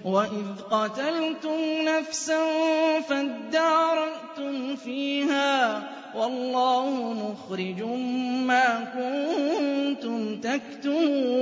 وَإِذْ قَتَلْتُمْ نَفْسًا فَادَّارَأْتُمْ فِيهَا وَاللَّهُ مُخْرِجٌ مَّا كُنتُمْ تَكْتُمُونَ